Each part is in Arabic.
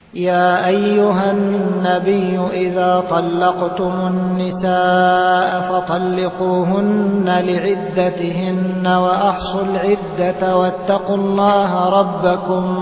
يا أيها النبي إذا طلقتم النساء فطلقوهن لعدتهن وأحصوا العدة واتقوا الله ربكم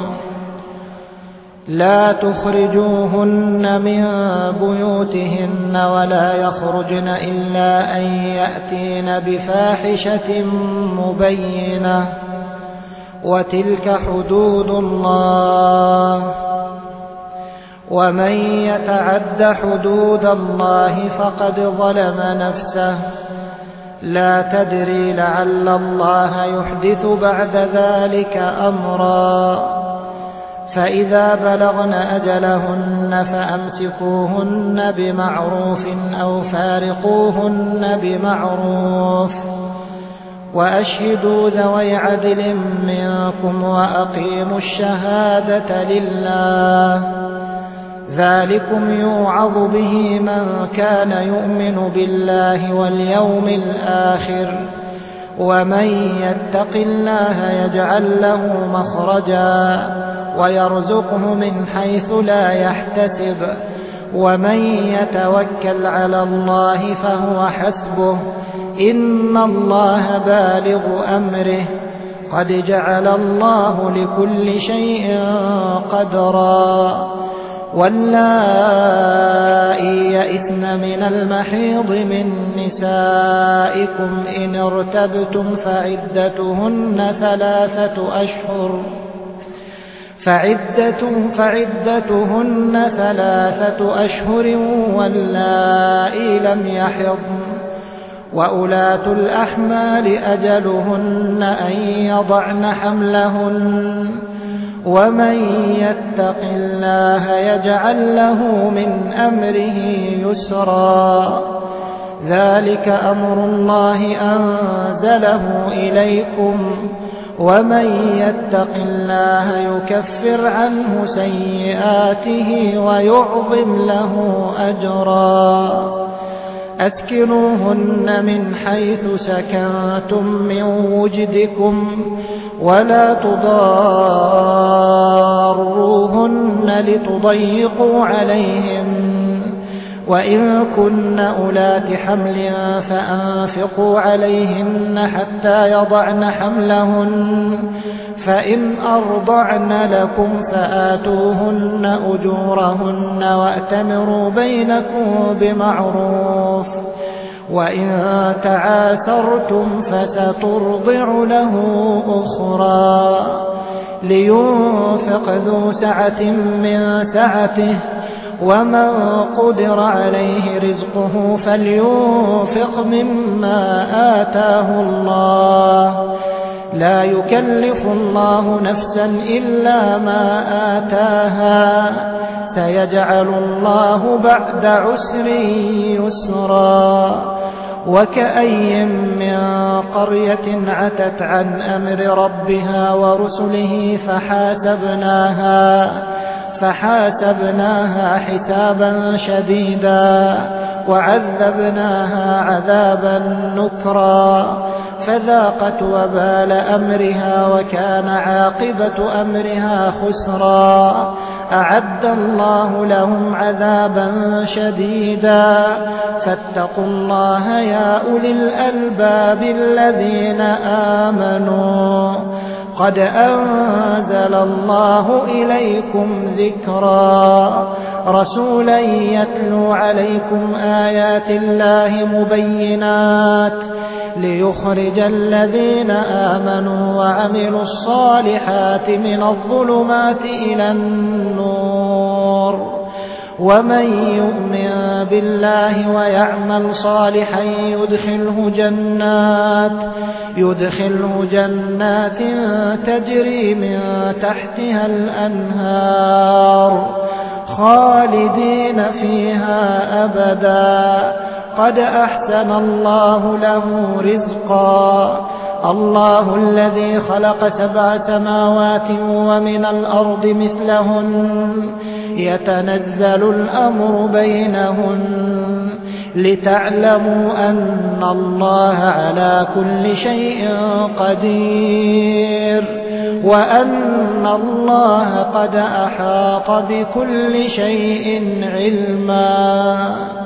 لا تخرجوهن من بيوتهن ولا يخرجن إلا أن يأتين بفاحشة مبينة وتلك حدود الله ومن يتعد حدود الله فقد ظلم نفسه لا تدري لعل الله يحدث بعد ذلك أمرا فإذا بلغن أجلهن فأمسكوهن بمعروف أو فارقوهن بمعروف وأشهدوا ذوي عدل منكم وأقيموا الشهادة لله ذلكم يوعظ به من كان يؤمن بالله واليوم الآخر ومن يتق الله يجعل له مخرجا ويرزقه من حيث لا يحتسب ومن يتوكل على الله فهو حسبه إن الله بالغ أمره قد جعل الله لكل شيء قدرا واللائي يئسن من المحيض من نسائكم إن ارتبتم فعدتهن ثلاثة أشهر واللائي لم يحضن وأولاة الأحمال أجلهن أن يضعن حملهن ومن يتق الله يجعل له من أمره يسرا ذلك أمر الله أنزله إليكم ومن يتق الله يكفر عنه سيئاته ويعظم له أجرا أسكنوهن من حيث سكنتم من وجدكم ولا تضاروهن لتضيقوا عليهن وإن كن أولات حمل فأنفقوا عليهن حتى يضعن حملهن فإن أرضعن لكم فآتوهن أجورهن وأتمروا بينكم بمعروف وإن تعاثرتم فسترضع له أخرى لينفق ذو سعة من سعته ومن قدر عليه رزقه فلينفق مما آتاه الله لا يكلف الله نفسا إلا ما آتاها سيجعل الله بعد عسر يسرا وكأي من قرية عتت عن أمر ربها ورسله فحاسبناها حسابا شديدا وعذبناها عذابا نكرا فذاقت وبال أمرها وكان عاقبة أمرها خسرا أعد الله لهم عذابا شديدا فاتقوا الله يا أولي الألباب الذين آمنوا قد أنزل الله إليكم ذكرا رسولا يتلو عليكم آيات الله مبينات ليخرج الذين آمنوا وعملوا الصالحات من الظلمات إلى النور ومن يؤمن بالله ويعمل صالحا يدخله جنات تجري من تحتها الأنهار خالدين فيها أبدا قد أحسن الله له رزقا الله الذي خلق 7 سماوات ومن الأرض مثلهن يتنزل الأمر بينهن لتعلموا أن الله على كل شيء قدير وأن الله قد أحاط بكل شيء علما.